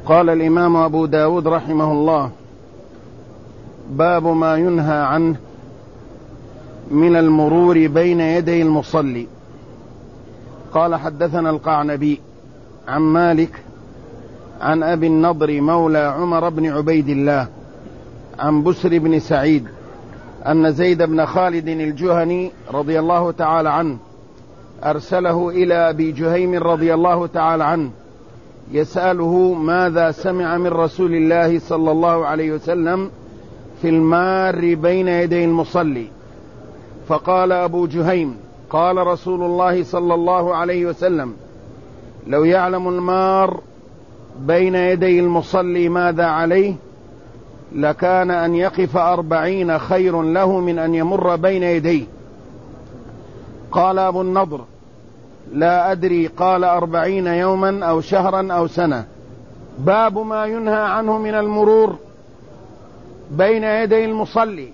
قال الإمام أبو داود رحمه الله: باب ما ينهى عنه من المرور بين يدي المصلي. قال: حدثنا القعنبي عن مالك عن أبي النضر مولى عمر بن عبيد الله عن بسر بن سعيد أن زيد بن خالد الجهني رضي الله تعالى عنه أرسله إلى أبي جهيم رضي الله تعالى عنه يسأله ماذا سمع من رسول الله صلى الله عليه وسلم في المار بين يدي المصلي. فقال أبو جهيم: قال رسول الله صلى الله عليه وسلم: لو يعلم المار بين يدي المصلي ماذا عليه لكان أن يقف 40 خير له من أن يمر بين يديه. قال أبو النضر: لا أدري، قال 40 يوما أو شهرا أو سنة. باب ما ينهى عنه من المرور بين يدي المصلي،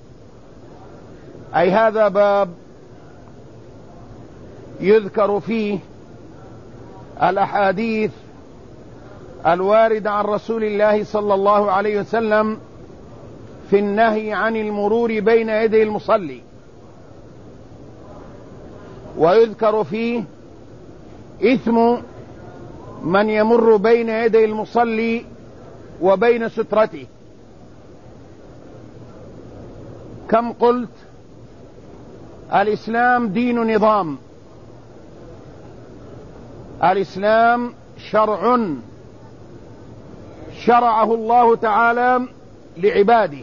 أي هذا باب يذكر فيه الأحاديث الواردة عن رسول الله صلى الله عليه وسلم في النهي عن المرور بين يدي المصلي، ويذكر فيه إثم من يمر بين يدي المصلي وبين سترته. كم قلت الإسلام دين نظام، الإسلام شرع شرعه الله تعالى لعباده،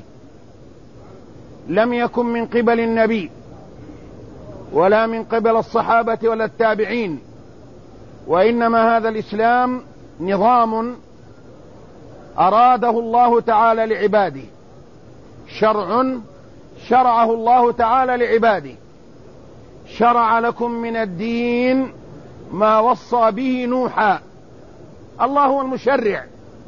لم يكن من قبل النبي ولا من قبل الصحابة ولا التابعين، وإنما هذا الإسلام نظام أراده الله تعالى لعباده، شرع شرعه الله تعالى لعباده. شرع لكم من الدين ما وصى به نوحا، الله هو المشرع.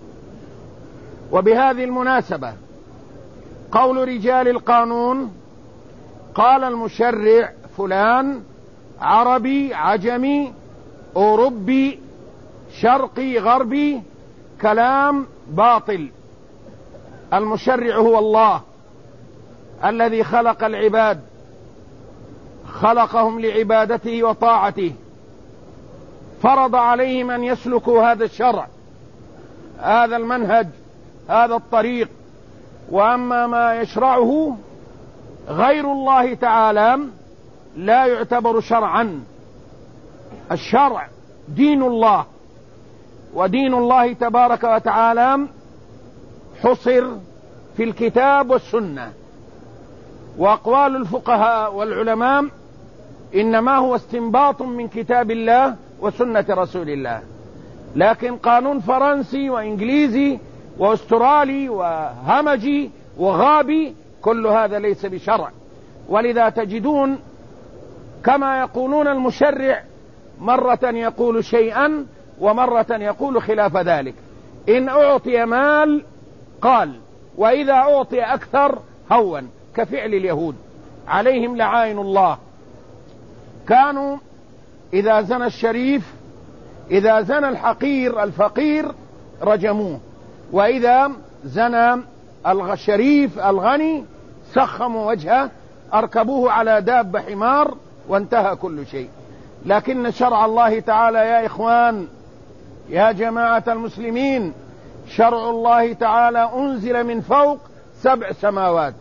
وبهذه المناسبة قول رجال القانون: قال المشرع فلان عربي عجمي أوروبي شرقي غربي، كلام باطل. المشرع هو الله الذي خلق العباد، خلقهم لعبادته وطاعته، فرض عليهم أن يسلكوا هذا الشرع، هذا المنهج، هذا الطريق. وأما ما يشرعه غير الله تعالى لا يعتبر شرعا. الشرع دين الله، ودين الله تبارك وتعالى حصر في الكتاب والسنة، وأقوال الفقهاء والعلماء إنما هو استنباط من كتاب الله وسنة رسول الله. لكن قانون فرنسي وإنجليزي واسترالي وهمجي وغابي كل هذا ليس بشرع. ولذا تجدون كما يقولون المشرع مرة يقول شيئا ومرة يقول خلاف ذلك. إن أعطي مال قال، وإذا أعطي أكثر هون، كفعل اليهود عليهم لعائن الله. كانوا إذا زنى الشريف، إذا زنى الحقير الفقير رجموه، وإذا زنى الشريف الغني سخموا وجهه، أركبوه على دابة حمار، وانتهى كل شيء. لكن شرع الله تعالى يا إخوان، يا جماعة المسلمين، شرع الله تعالى أنزل من فوق 7 سماوات.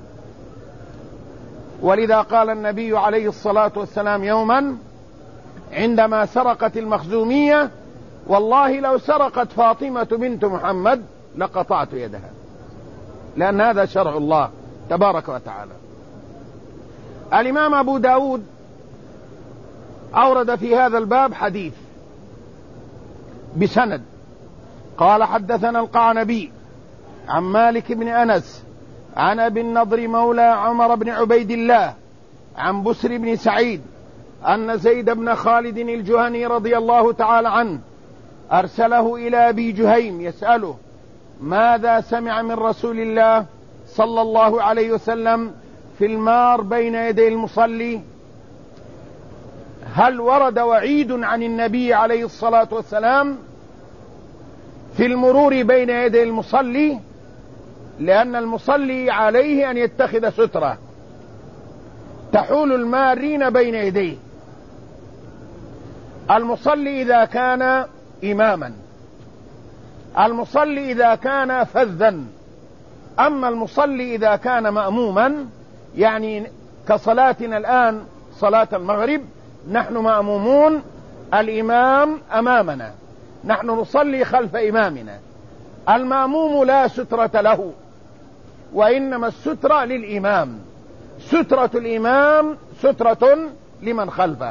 ولذا قال النبي عليه الصلاة والسلام يوما عندما سرقت المخزومية: والله لو سرقت فاطمة بنت محمد لقطعت يدها، لأن هذا شرع الله تبارك وتعالى. الإمام أبو داود أورد في هذا الباب حديث بسند. قال: حدثنا القعنبي عن مالك بن أنس عن أبي النضر مولى عمر بن عبيد الله عن بسر بن سعيد أن زيد بن خالد الجهني رضي الله تعالى عنه أرسله إلى أبي جهيم يسأله ماذا سمع من رسول الله صلى الله عليه وسلم في المار بين يدي المصلي. هل ورد وعيد عن النبي عليه الصلاة والسلام في المرور بين يدي المصلي، لأن المصلي عليه أن يتخذ سترة تحول المارين بين يديه. المصلي إذا كان إماما، المصلي إذا كان فذا. أما المصلي إذا كان مأموما، يعني كصلاتنا الآن صلاة المغرب، نحن مأمومون، الإمام أمامنا، نحن نصلي خلف إمامنا. المأموم لا سترة له، وإنما السترة للإمام. سترة الإمام سترة لمن خلفه.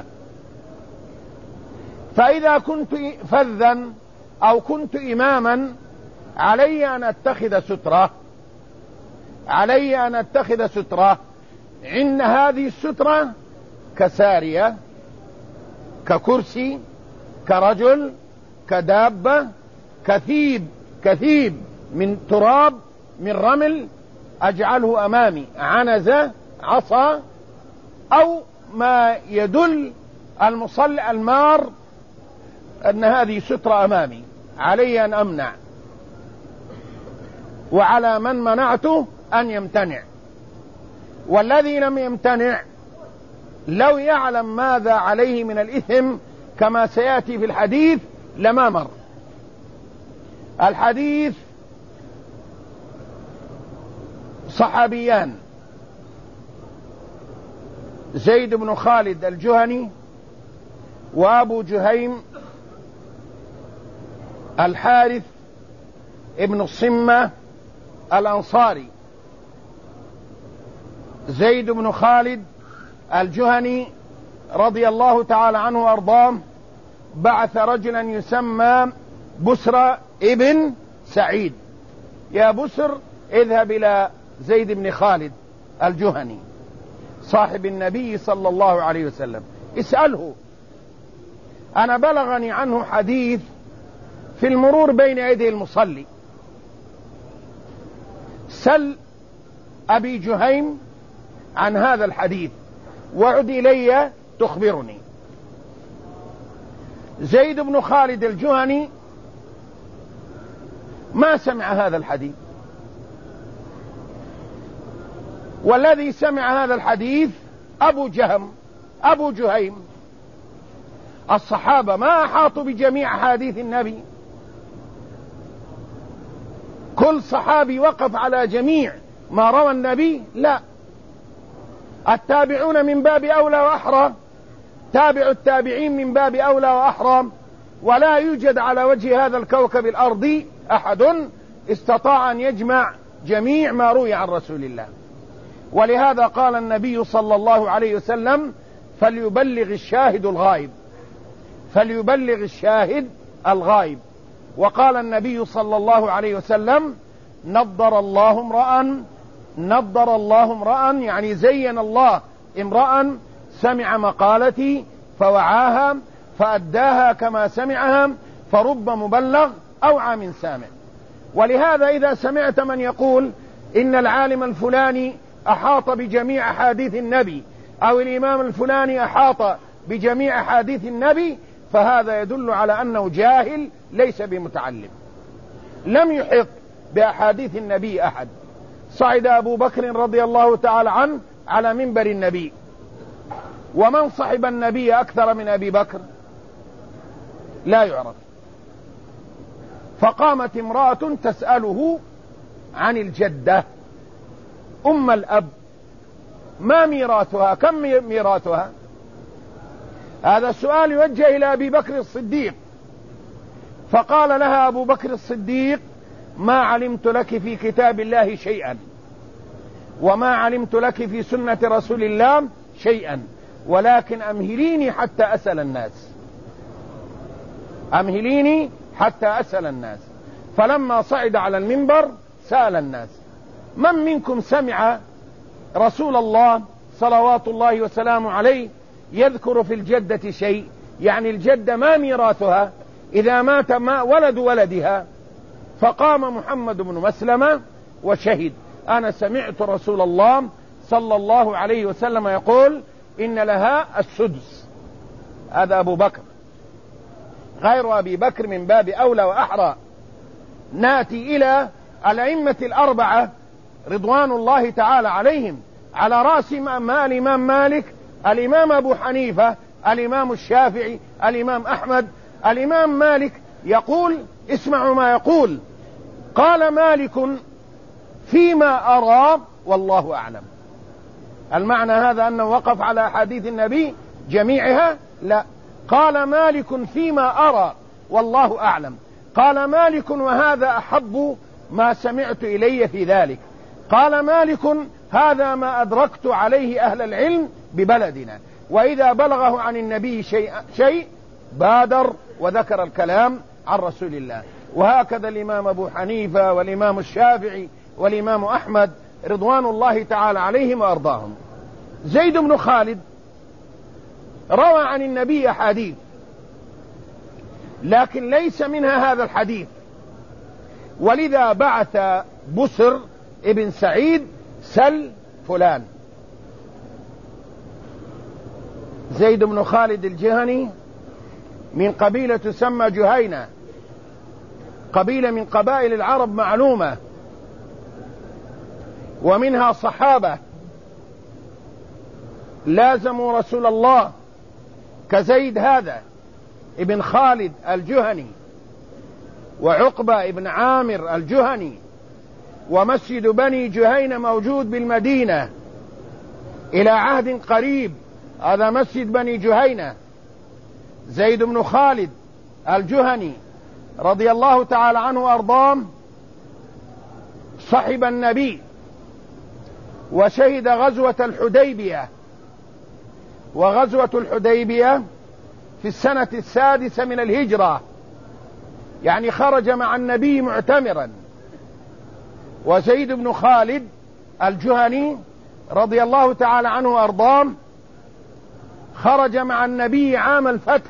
فإذا كنت فذا أو كنت إماما، علي أن أتخذ سترة، علي أن أتخذ سترة. إن هذه السترة كسارية، ككرسي، كرجل، كدابة، كثيب من تراب، من رمل، أجعله أمامي، عنزة، عصا، أو ما يدل المصلي المار أن هذه سترة أمامي، علي أن أمنع، وعلى من منعته أن يمتنع. والذي لم يمتنع لو يعلم ماذا عليه من الإثم كما سيأتي في الحديث لما مر. الحديث صحابيان، زيد بن خالد الجهني وأبو جهيم الحارث ابن الصمة الأنصاري. زيد بن خالد الجهني رضي الله تعالى عنه وأرضاه بعث رجلا يسمى بسر ابن سعيد: يا بسر اذهب إلى زيد بن خالد الجهني صاحب النبي صلى الله عليه وسلم، اسأله، أنا بلغني عنه حديث في المرور بين يدي المصلي. سل أبي جهيم عن هذا الحديث وعد إلي تخبرني. زيد بن خالد الجهني ما سمع هذا الحديث، والذي سمع هذا الحديث أبو جهيم. الصحابة ما أحاطوا بجميع أحاديث النبي، كل صحابي وقف على جميع ما روى النبي؟ لا. التابعون من باب أولى وأحرى، تابع التابعين من باب أولى وأحرى. ولا يوجد على وجه هذا الكوكب الأرضي أحد استطاع أن يجمع جميع ما روي عن رسول الله. ولهذا قال النبي صلى الله عليه وسلم: فليبلغ الشاهد الغائب، فليبلغ الشاهد الغائب. وقال النبي صلى الله عليه وسلم: نضر الله امرأ، يعني زين الله امرأ سمع مقالتي فوعاها فأداها كما سمعها، فرب مبلغ أو عام سامع. ولهذا إذا سمعت من يقول إن العالم الفلاني أحاط بجميع أحاديث النبي، أو الإمام الفلاني أحاط بجميع أحاديث النبي، فهذا يدل على أنه جاهل ليس بمتعلم. لم يحط بأحاديث النبي أحد. صعد أبو بكر رضي الله تعالى عنه على منبر النبي، ومن صحب النبي أكثر من أبي بكر؟ لا يعرف. فقامت امرأة تسأله عن الجدة أم الأب: ما ميراثها؟ كم ميراثها؟ هذا السؤال يوجه إلى أبي بكر الصديق. فقال لها أبو بكر الصديق: ما علمت لك في كتاب الله شيئا، وما علمت لك في سنة رسول الله شيئا، ولكن أمهليني حتى أسأل الناس، أمهليني حتى أسأل الناس. فلما صعد على المنبر سأل الناس: من منكم سمع رسول الله صلوات الله وسلامه عليه يذكر في الجدة شيء؟ يعني الجدة ما ميراثها إذا مات ما ولد ولدها. فقام محمد بن مسلمة وشهد: أنا سمعت رسول الله صلى الله عليه وسلم يقول إن لها السدس. هذا أبو بكر، غير أبي بكر من باب أولى وأحرى. ناتي إلى الأئمة الأربعة رضوان الله تعالى عليهم، على رأس ما الإمام مالك، الإمام أبو حنيفة، الإمام الشافعي، الإمام أحمد. الإمام مالك يقول، اسمعوا ما يقول: قال مالك فيما أرى والله أعلم. المعنى هذا أنه وقف على أحاديث النبي جميعها؟ لا، قال مالك فيما أرى والله أعلم. قال مالك وهذا أحب ما سمعت إلي في ذلك. قال مالك هذا ما أدركت عليه أهل العلم ببلدنا، وإذا بلغه عن النبي شيء بادر وذكر الكلام عن رسول الله. وهكذا الإمام أبو حنيفة والإمام الشافعي والإمام أحمد رضوان الله تعالى عليهم وأرضاهم. زيد بن خالد روى عن النبي أحاديث، لكن ليس منها هذا الحديث، ولذا بعث بسر ابن سعيد: سل فلان. زيد بن خالد الجهني من قبيلة تسمى جهينة، قبيلة من قبائل العرب معلومة، ومنها صحابة لازموا رسول الله كزيد هذا ابن خالد الجهني، وعقبة ابن عامر الجهني. ومسجد بني جهينة موجود بالمدينة إلى عهد قريب، هذا مسجد بني جهينة. زيد بن خالد الجهني رضي الله تعالى عنه وأرضاه صحب النبي وشهد غزوة الحديبية، وغزوة الحديبية في السنة 6 من الهجرة، يعني خرج مع النبي معتمرا. وزيد بن خالد الجهني رضي الله تعالى عنه وأرضاه خرج مع النبي عام الفتح،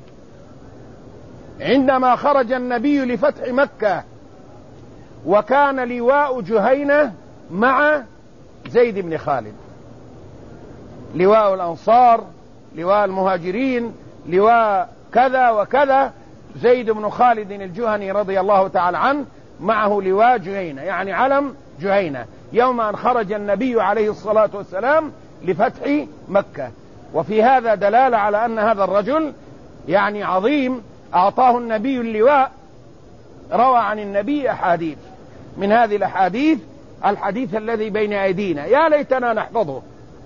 عندما خرج النبي لفتح مكة، وكان لواء جهينة مع زيد بن خالد، لواء الأنصار، لواء المهاجرين، لواء كذا وكذا. زيد بن خالد الجهني رضي الله تعالى عنه معه لواء جهينة، يعني علم جهينة، يوم أن خرج النبي عليه الصلاة والسلام لفتح مكة. وفي هذا دلالة على أن هذا الرجل يعني عظيم، أعطاه النبي اللواء. روى عن النبي أحاديث، من هذه الأحاديث الحديث الذي بين أيدينا، يا ليتنا نحفظه.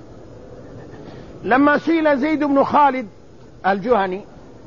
لما سئل زيد بن خالد الجهني: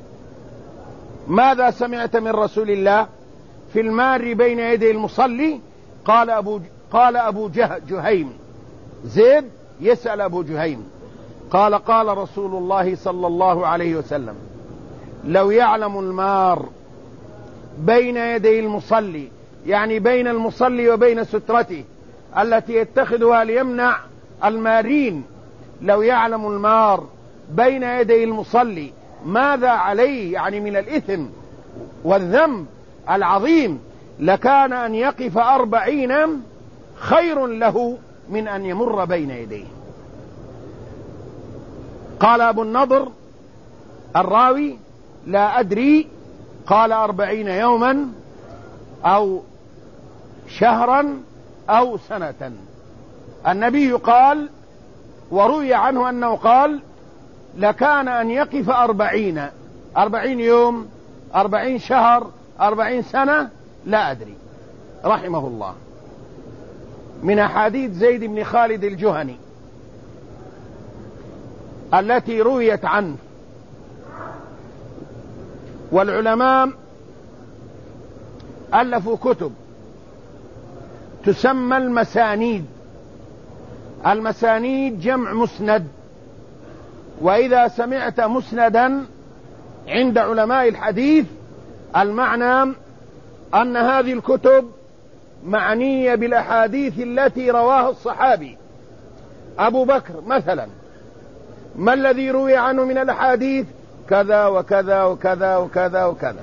ماذا سمعت من رسول الله في المار بين يدي المصلي؟ قال أبو جهيم، زيد يسأل أبو جهيم، قال رسول الله صلى الله عليه وسلم: لو يعلم المار بين يدي المصلي، يعني بين المصلي وبين سترته التي يتخذها ليمنع المارين، لو يعلم المار بين يدي المصلي ماذا عليه، يعني من الإثم والذنب العظيم، لكان أن يقف 40 خير له من أن يمر بين يديه. قال أبو النضر الراوي: لا أدري، قال 40 يوما أو شهرا أو سنة. النبي قال، وروي عنه أنه قال: لكان أن يقف 40 يوم، 40 شهر، 40 سنة، لا أدري، رحمه الله. من أحاديث زيد بن خالد الجهني التي رويت عنه. والعلماء ألفوا كتب تسمى المسانيد. المسانيد جمع مسند، وإذا سمعت مسندا عند علماء الحديث المعنى أن هذه الكتب معنية بالأحاديث التي رواها الصحابي. أبو بكر مثلا، ما الذي روي عنه من الأحاديث؟ كذا وكذا وكذا وكذا وكذا.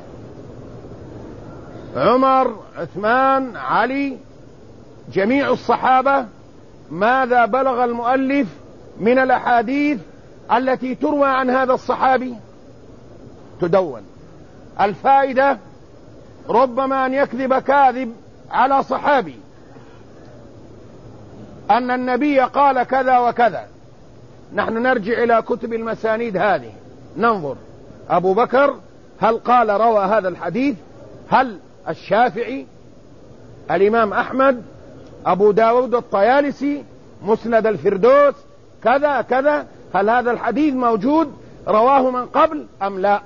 عمر، عثمان، علي، جميع الصحابة، ماذا بلغ المؤلف من الأحاديث التي تروى عن هذا الصحابي؟ تدون. الفائدة ربما أن يكذب كاذب على صحابي أن النبي قال كذا وكذا. نحن نرجع إلى كتب المسانيد هذه ننظر أبو بكر هل قال روى هذا الحديث، هل الشافعي، الإمام أحمد، أبو داود الطيالسي، مسند الفردوس، كذا كذا، هل هذا الحديث موجود رواه من قبل أم لا؟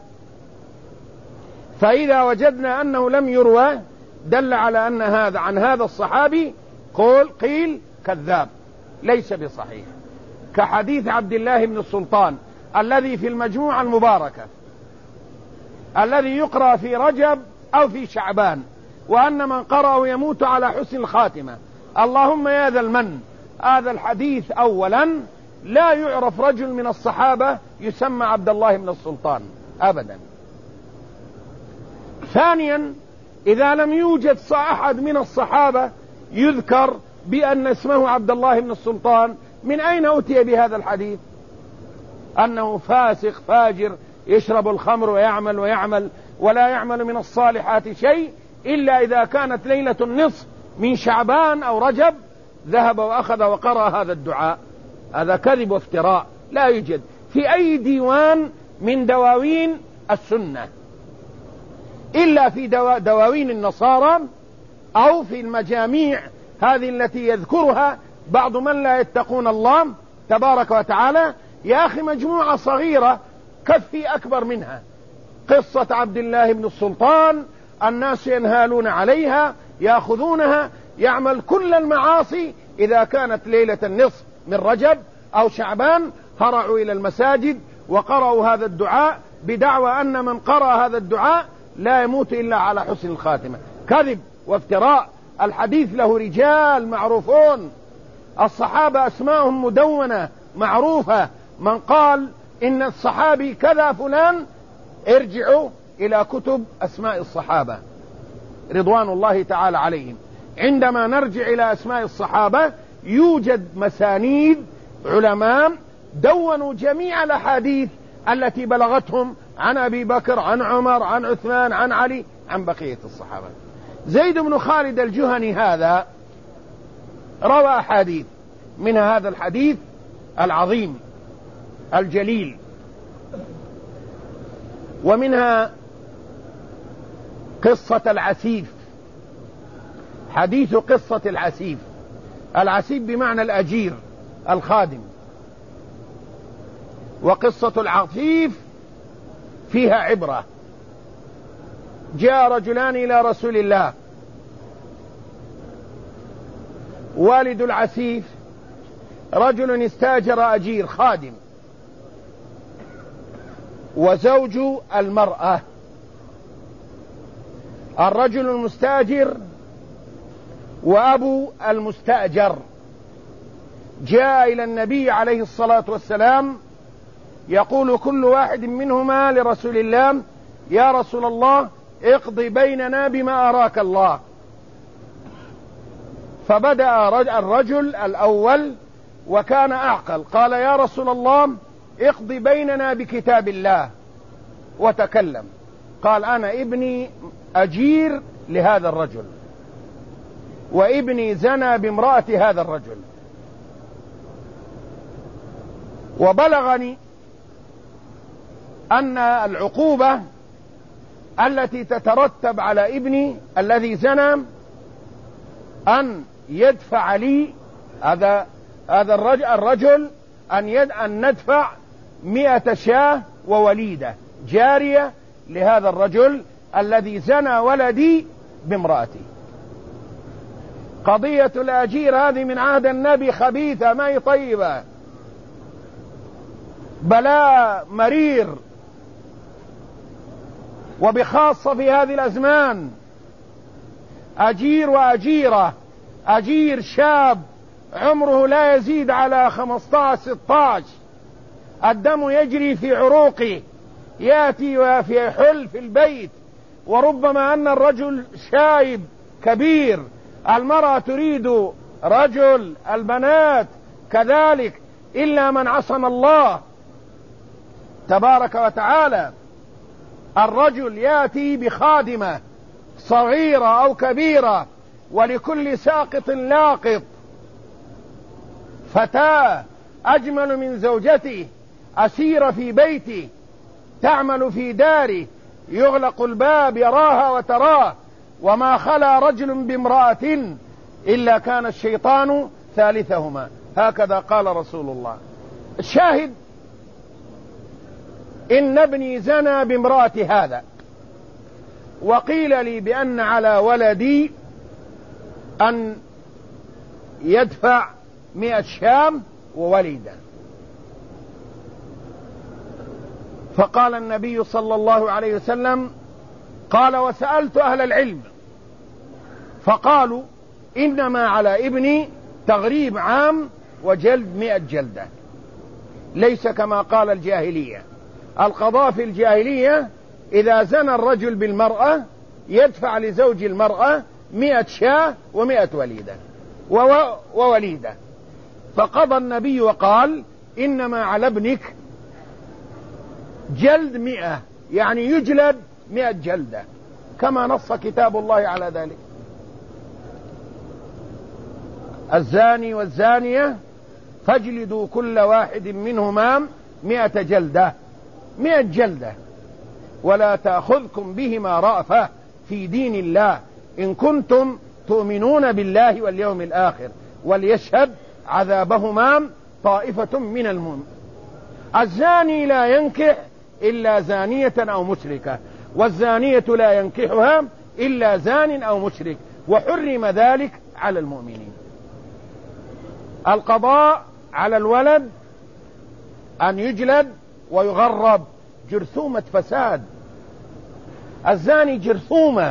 فإذا وجدنا أنه لم يروى دل على أن هذا عن هذا الصحابي قيل كذاب ليس بصحيح، كحديث عبد الله بن السلطان الذي في المجموعة المباركة الذي يقرأ في رجب أو في شعبان، وأن من قرأه يموت على حسن الخاتمة. اللهم يا ذا المن، هذا الحديث أولا لا يعرف رجل من الصحابة يسمى عبد الله بن السلطان أبدا. ثانيا إذا لم يوجد أحد من الصحابة يذكر بأن اسمه عبد الله بن السلطان، من أين أتي بهذا الحديث؟ أنه فاسق فاجر يشرب الخمر ويعمل ولا يعمل من الصالحات شيء إلا إذا كانت ليلة النصف من شعبان أو رجب ذهب وأخذ وقرأ هذا الدعاء. هذا كذب وافتراء لا يوجد في أي ديوان من دواوين السنة إلا في دواوين النصارى أو في المجاميع هذه التي يذكرها بعض من لا يتقون الله تبارك وتعالى. يا أخي مجموعة صغيرة كفي أكبر منها، قصة عبد الله بن السلطان، الناس ينهالون عليها يأخذونها، يعمل كل المعاصي. إذا كانت ليلة النصف من رجب أو شعبان هرعوا إلى المساجد وقرأوا هذا الدعاء بدعوى أن من قرأ هذا الدعاء لا يموت إلا على حسن الخاتمة. كذب وافتراء. الحديث له رجال معروفون، الصحابة أسماءهم مدونة معروفة. من قال إن الصحابي كذا فلان ارجعوا إلى كتب أسماء الصحابة رضوان الله تعالى عليهم. عندما نرجع إلى أسماء الصحابة يوجد مسانيد علماء دونوا جميع الأحاديث التي بلغتهم عن أبي بكر، عن عمر، عن عثمان، عن علي، عن بقية الصحابة. زيد بن خالد الجهني هذا روى أحاديث، منها هذا الحديث العظيم الجليل، ومنها قصة العسيف، حديث قصة العسيف. العسيف بمعنى الأجير الخادم، وقصة العفيف فيها عبرة. جاء رجلان إلى رسول الله، والد العسيف رجل استاجر أجير خادم، وزوج المرأة. الرجل المستاجر وأبو المستأجر جاء إلى النبي عليه الصلاة والسلام يقول كل واحد منهما لرسول الله: يا رسول الله اقضي بيننا بما أراك الله. فبدأ الرجل الأول وكان أعقل، قال: يا رسول الله اقضي بيننا بكتاب الله. وتكلم قال: أنا ابني أجير لهذا الرجل، وابني زنى بامرأة هذا الرجل، وبلغني أن العقوبة التي تترتب على ابني الذي زنى أن يدفع لي هذا الرجل أن ندفع 100 شاة ووليدة جارية لهذا الرجل الذي زنى ولدي بامرأتي. قضية الأجير هذه من عهد النبي خبيثة، ما هي طيبة، بلاء مرير، وبخاصة في هذه الأزمان. أجير وأجيرة، أجير شاب عمره لا يزيد على 15-16، الدم يجري في عروقه، يأتي وفي حل في البيت، وربما أن الرجل شايب كبير، المرأة تريد رجل، البنات كذلك، إلا من عصم الله تبارك وتعالى. الرجل يأتي بخادمة صغيرة أو كبيرة، ولكل ساقط لاقط. فتاة أجمل من زوجته، أسير في بيته، تعمل في داره، يغلق الباب يراها وتراه، وما خلا رجل بامرأة إلا كان الشيطان ثالثهما. هكذا قال رسول الله. الشاهد: إن ابني زنى بامرأة هذا، وقيل لي بأن على ولدي أن يدفع 100 شام ووليدا. فقال النبي صلى الله عليه وسلم: قال: وسألت أهل العلم فقالوا إنما على ابني تغريب عام وجلد 100 جلدة، ليس كما قال الجاهلية. القضاء في الجاهلية إذا زنى الرجل بالمرأة يدفع لزوج المرأة 100 شاة و100 وليدة ووليدة. فقضى النبي وقال: إنما على ابنك جلد 100، يعني يجلد 100 جلدة، كما نص كتاب الله على ذلك. الزاني والزانية فاجلدوا كل واحد منهما 100 جلدة، 100 جلدة، ولا تأخذكم بهما رأفة في دين الله إن كنتم تؤمنون بالله واليوم الآخر، وليشهد عذابهما طائفة من المؤمنين. الزاني لا ينكح إلا زانية أو مشركة، والزانية لا ينكحها إلا زان أو مشرك، وحرم ذلك على المؤمنين. القضاء على الولد أن يجلد ويغرب، جرثومة فساد. الزاني جرثومة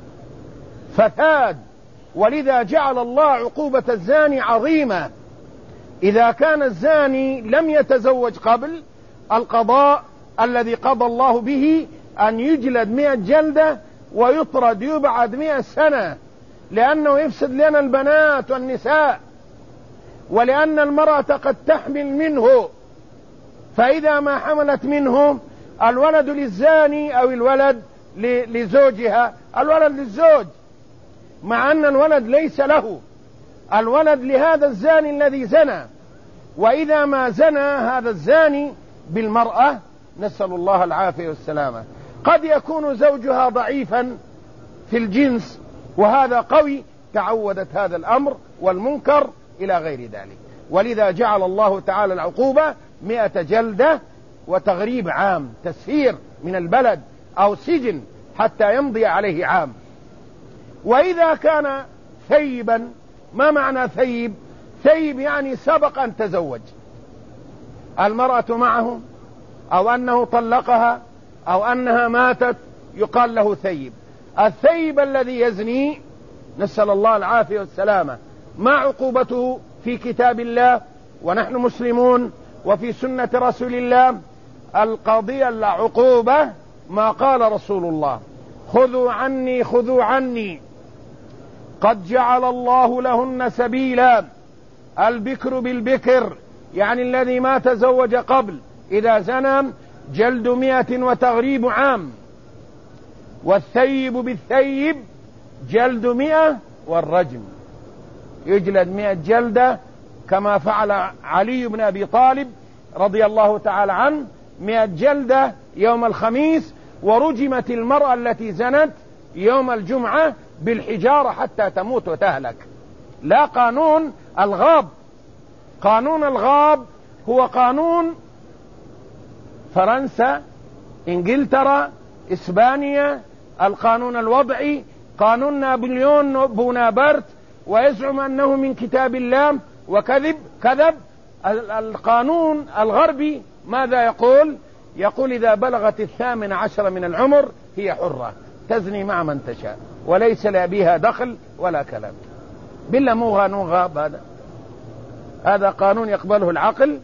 فساد، ولذا جعل الله عقوبة الزاني عظيمة. إذا كان الزاني لم يتزوج قبل، القضاء الذي قضى الله به أن يجلد 100 جلدة ويطرد، يبعد 100 سنة، لأنه يفسد لنا البنات والنساء، ولأن المرأة قد تحمل منه، فإذا ما حملت منه الولد للزاني أو الولد لزوجها، الولد للزوج، مع أن الولد ليس له، الولد لهذا الزاني الذي زنى. وإذا ما زنى هذا الزاني بالمرأة، نسأل الله العافية والسلامة، قد يكون زوجها ضعيفا في الجنس وهذا قوي، تعودت هذا الأمر والمنكر إلى غير ذلك، ولذا جعل الله تعالى العقوبة 100 جلدة وتغريب عام، تسفير من البلد أو سجن حتى يمضي عليه عام. وإذا كان ثيبا، ما معنى ثيب؟ ثيب يعني سبق أن تزوج، المرأة معه أو أنه طلقها أو أنها ماتت، يقال له ثيب. الثيب الذي يزني، نسأل الله العافية والسلامة، ما عقوبته في كتاب الله ونحن مسلمون وفي سنة رسول الله؟ القضية العقوبة ما قال رسول الله: خذوا عني خذوا عني، قد جعل الله لهن سبيلا. البكر بالبكر، يعني الذي ما تزوج قبل، إذا زنى جلد 100 وتغريب عام، والثيب بالثيب جلد 100 والرجم، يجلد 100 جلدة كما فعل علي بن أبي طالب رضي الله تعالى عنه، 100 جلدة يوم الخميس، ورجمت المرأة التي زنت يوم الجمعة بالحجارة حتى تموت وتهلك. لا قانون الغاب، قانون الغاب هو قانون فرنسا، انجلترا، اسبانيا، القانون الوضعي، قانون نابليون بونابرت، ويزعم أنه من كتاب الله، وكذب كذب. القانون الغربي ماذا يقول؟ يقول إذا بلغت 18 من العمر هي حرة، تزني مع من تشاء، وليس لأبيها دخل ولا كلام. بالله مو غاب، هذا قانون يقبله العقل،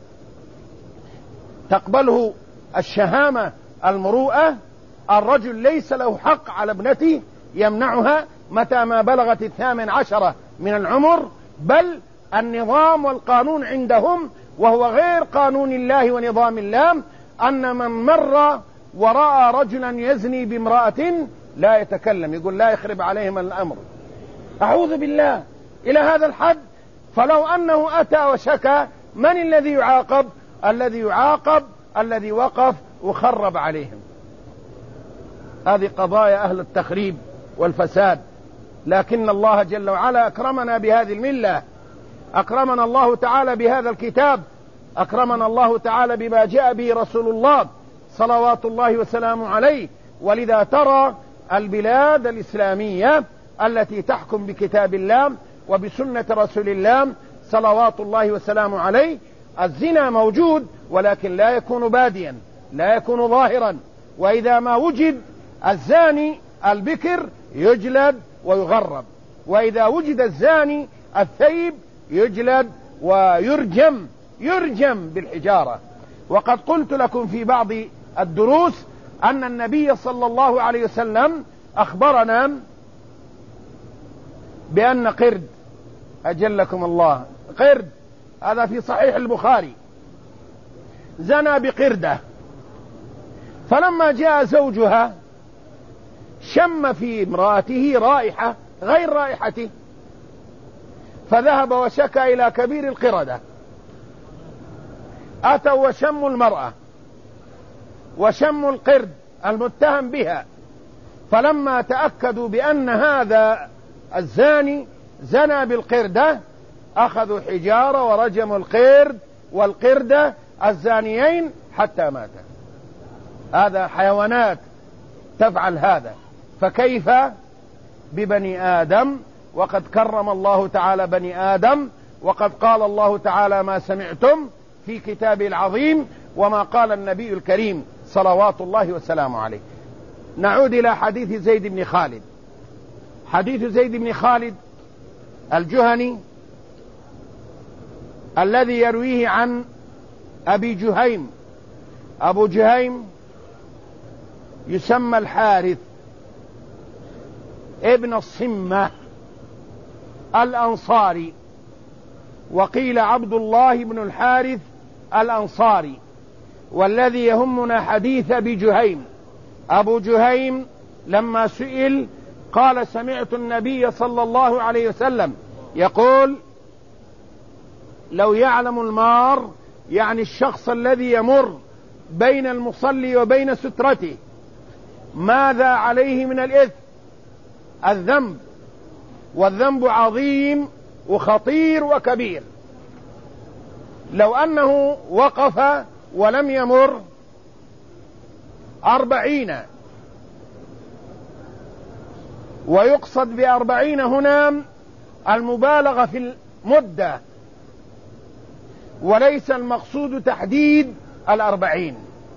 تقبله الشهامة، المروءة. الرجل ليس له حق على ابنته يمنعها متى ما بلغت 18 من العمر، بل النظام والقانون عندهم، وهو غير قانون الله ونظام الله، أن من مر ورأى رجلا يزني بامرأة لا يتكلم، يقول لا يخرب عليهم الأمر. أعوذ بالله، إلى هذا الحد. فلو أنه أتى وشكى، من الذي يعاقب؟ الذي يعاقب الذي وقف وخرب عليهم. هذه قضايا أهل التخريب والفساد. لكن الله جل وعلا أكرمنا بهذه الملة، أكرمنا الله تعالى بهذا الكتاب، أكرمنا الله تعالى بما جاء به رسول الله صلوات الله وسلامه عليه. ولذا ترى البلاد الإسلامية التي تحكم بكتاب الله وبسنة رسول الله صلوات الله وسلامه عليه، الزنا موجود ولكن لا يكون باديا، لا يكون ظاهرا. وإذا ما وجد الزاني البكر يجلد ويغرب، وإذا وجد الزاني الثيب يجلد ويرجم، يرجم بالحجارة. وقد قلت لكم في بعض الدروس أن النبي صلى الله عليه وسلم أخبرنا بأن قرد، أجلكم الله، قرد، هذا في صحيح البخاري، زنى بقردة، فلما جاء زوجها شم في امرأته رائحة غير رائحته، فذهب وشكى إلى كبير القردة. أتوا وشموا المرأة وشموا القرد المتهم بها، فلما تأكدوا بأن هذا الزاني زنى بالقردة أخذوا حجارة ورجموا القرد والقردة الزانيين حتى ماتا. هذا حيوانات تفعل هذا، فكيف ببني آدم؟ وقد كرم الله تعالى بني آدم، وقد قال الله تعالى ما سمعتم في كتابه العظيم وما قال النبي الكريم صلوات الله وسلامه عليه. نعود إلى حديث زيد بن خالد. حديث زيد بن خالد الجهني الذي يرويه عن أبي جهيم. أبو جهيم يسمى الحارث ابن الصمة الأنصاري، وقيل عبد الله بن الحارث الأنصاري. والذي يهمنا حديث أبي جهيم. أبو جهيم لما سئل قال سمعت النبي صلى الله عليه وسلم يقول لو يعلم المار، يعني الشخص الذي يمر بين المصلي وبين سترته، ماذا عليه من الإثم، الذنب، والذنب عظيم وخطير وكبير، لو أنه وقف ولم يمر 40، ويقصد ب40 هنا المبالغة في المدة، وليس المقصود تحديد 40،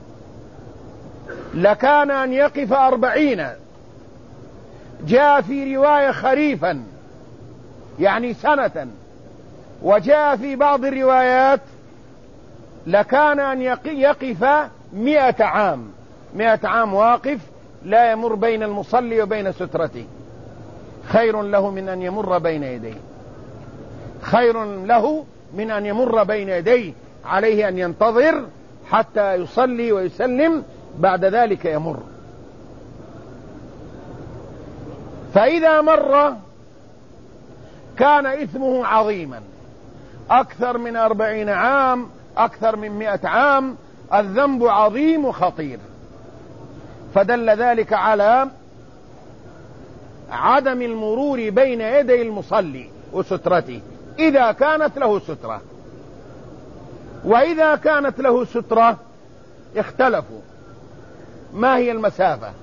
لكان أن يقف 40. جاء في رواية خريفا يعني سنة، وجاء في بعض الروايات لكان أن يقف 100 عام، 100 عام واقف لا يمر بين المصلي وبين سترته، خير له من أن يمر بين يديه، خير له من أن يمر بين يديه، عليه أن ينتظر حتى يصلي ويسلم، بعد ذلك يمر. فإذا مر كان إثمه عظيما، أكثر من 40 عام، أكثر من 100 عام، الذنب عظيم وخطير. فدل ذلك على عدم المرور بين يدي المصلي وسترته إذا كانت له سترة. وإذا كانت له سترة اختلفوا ما هي المسافة.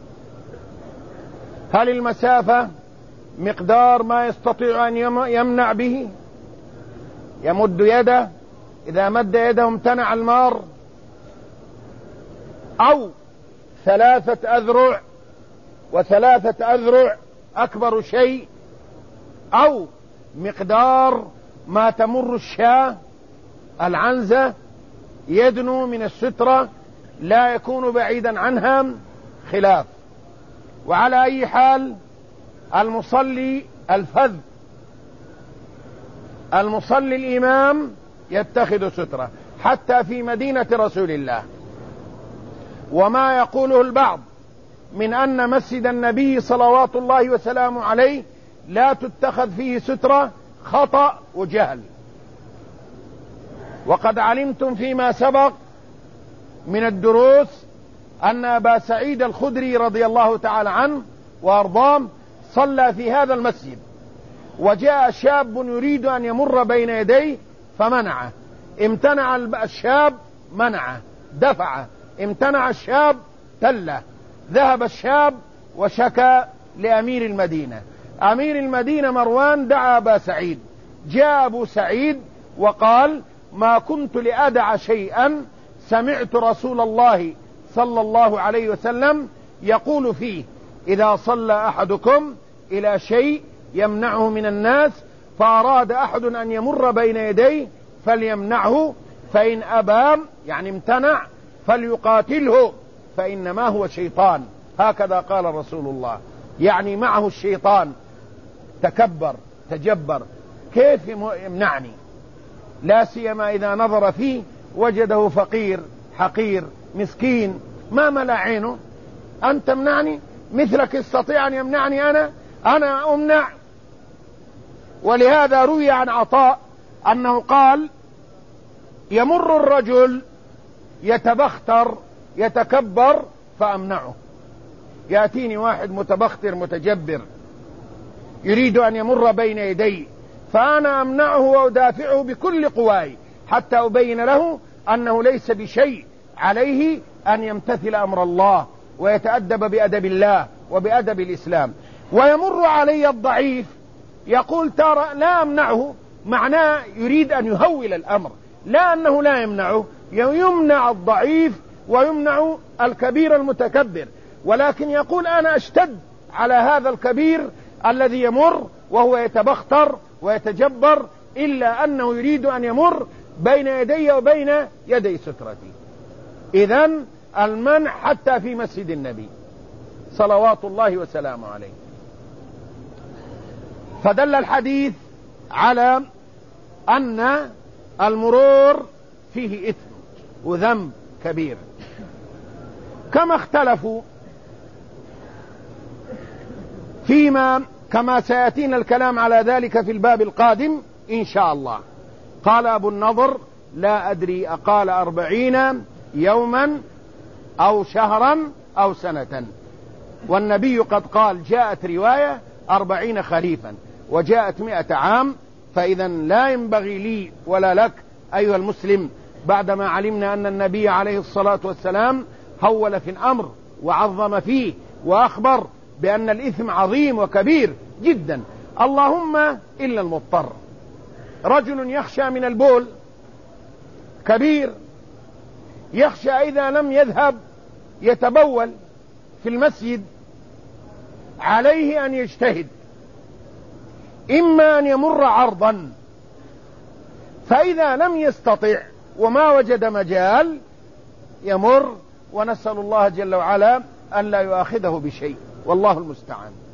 هل المسافة مقدار ما يستطيع أن يمنع به، يمد يده، إذا مد يده امتنع المار، أو 3 أذرع، و3 أذرع أكبر شيء، أو مقدار ما تمر الشاة العنزة يدنو من السترة لا يكون بعيدا عنها، خلاف. وعلى أي حال المصلي الفذ، المصلي الإمام يتخذ سترة، حتى في مدينة رسول الله. وما يقوله البعض من أن مسجد النبي صلوات الله وسلامه عليه لا تتخذ فيه سترة خطأ وجهل. وقد علمتم فيما سبق من الدروس أن أبا سعيد الخدري رضي الله تعالى عنه وأرضاه صلى في هذا المسجد، وجاء شاب يريد أن يمر بين يديه فمنعه، امتنع الشاب منعه، دفعه، امتنع الشاب تله، ذهب الشاب وشكى لأمير المدينة. أمير المدينة مروان دعا أبا سعيد، جاء أبو سعيد وقال: ما كنت لأدع شيئا سمعت رسول الله صلى الله عليه وسلم يقول فيه: إذا صلى أحدكم إلى شيء يمنعه من الناس فأراد أحد أن يمر بين يديه فليمنعه، فإن أبى يعني امتنع فليقاتله فإنما هو شيطان. هكذا قال رسول الله، يعني معه الشيطان، تكبر تجبر، كيف يمنعني؟ لا سيما إذا نظر فيه وجده فقير حقير مسكين ما ملا عينه. أنت تمنعني؟ مثلك يستطيع أن يمنعني؟ أنا أمنع. ولهذا روي عن عطاء أنه قال: يمر الرجل يتبختر يتكبر فأمنعه. يأتيني واحد متبختر متجبر يريد أن يمر بين يدي، فأنا أمنعه وأدافعه بكل قواي حتى أبين له أنه ليس بشيء عليه أن يمتثل أمر الله ويتأدب بأدب الله وبأدب الإسلام. ويمر علي الضعيف يقول: ترى لا أمنعه، معناه يريد أن يهول الأمر، لا أنه لا يمنعه، يمنع الضعيف ويمنع الكبير المتكبر، ولكن يقول: أنا أشتد على هذا الكبير الذي يمر وهو يتبختر ويتجبر، إلا أنه يريد أن يمر بين يدي وبين يدي سترتي. إذن المنع حتى في مسجد النبي صلوات الله وسلامه عليه. فدل الحديث على أن المرور فيه إثم وذنب كبير. كما اختلفوا فيما كما سيأتينا الكلام على ذلك في الباب القادم إن شاء الله. قال أبو النضر: لا أدري أقال 40 يوما أو شهرا أو سنة، والنبي قد قال: جاءت رواية 40 خريفا وجاءت 100 عام. فإذا لا ينبغي لي ولا لك أيها المسلم بعدما علمنا أن النبي عليه الصلاة والسلام هول في الأمر وعظم فيه وأخبر بأن الإثم عظيم وكبير جدا، اللهم إلا المضطر. رجل يخشى من البول كبير، يخشى إذا لم يذهب يتبول في المسجد، عليه أن يجتهد، إما أن يمر عرضا، فإذا لم يستطع وما وجد مجال يمر، ونسأل الله جل وعلا أن لا يؤاخذه بشيء، والله المستعان.